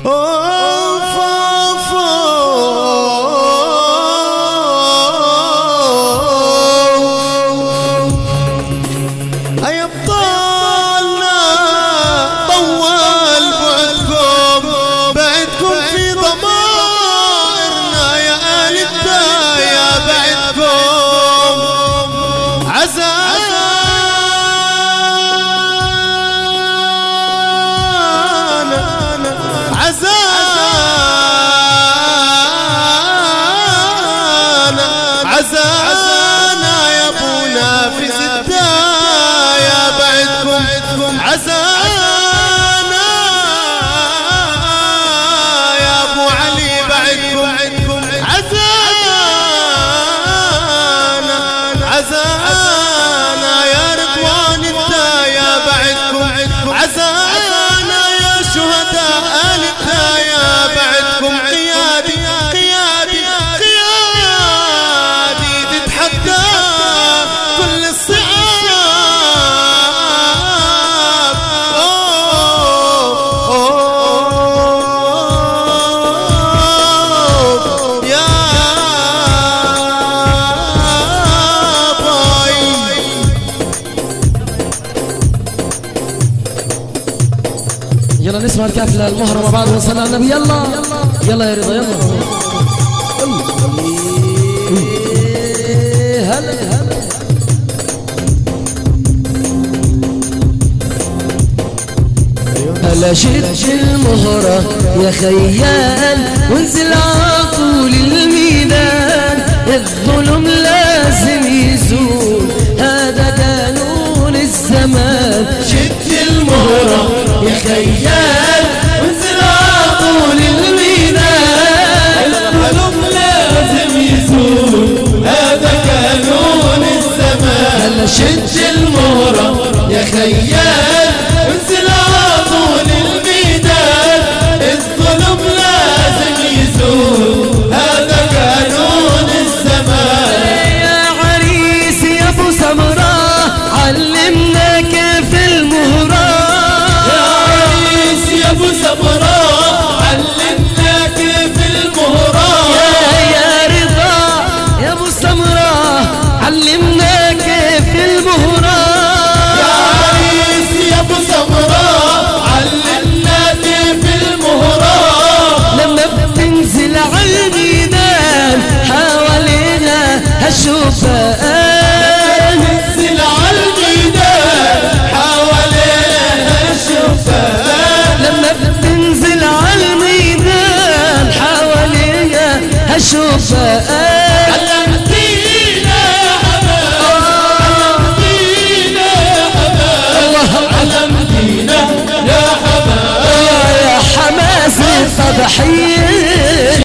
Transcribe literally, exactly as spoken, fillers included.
عزانا يا ابونا في زدايا بعدكم عزانا يا ابو علي بعدكم عزانا عزانا يا رضوان الدايا بعدكم عزانا يا شهداء آل الدايا بعدكم قيادي قيادي قيادي تتحدى كل الصعاب. أوه أوه يا باي. يلا نسمع الكافلة المهرة مع بعض ونصلي على النبي. يلا يلا يا رضا يلا. هلا هلا هلا شد المهرة يا خيال وانزل عطول الميدان، الظلم لازم يزول هذا قانون الزمان. شد المهرة يا خيال وانزل عطول الميدان، الظلم لازم يزول هذا قانون الزمان. هلا شد المهرة يا خيال وانزل عطول الميدان، الظلم لازم يزول هذا قانون الزمان. يا عريس يا ابو سمرة علمنا كيف المهرة، يا عريس يا ابو سمرة علمنا كيف المهرة. يا رضا يا ابو سمرة علمنا كيف المهرة. يا عريس يا ابو سمرة علمنا كيف المهرة. لما بتنزل عالميدان حوالينا هالشوفان، ننزل عالميدان حوالينا الشوفان. لما بتنزل عالميدان حوالينا هالشوفان. علمتينا يا حباب علمتينا يا حباب علمتينا يا حباب يا حماس التضحية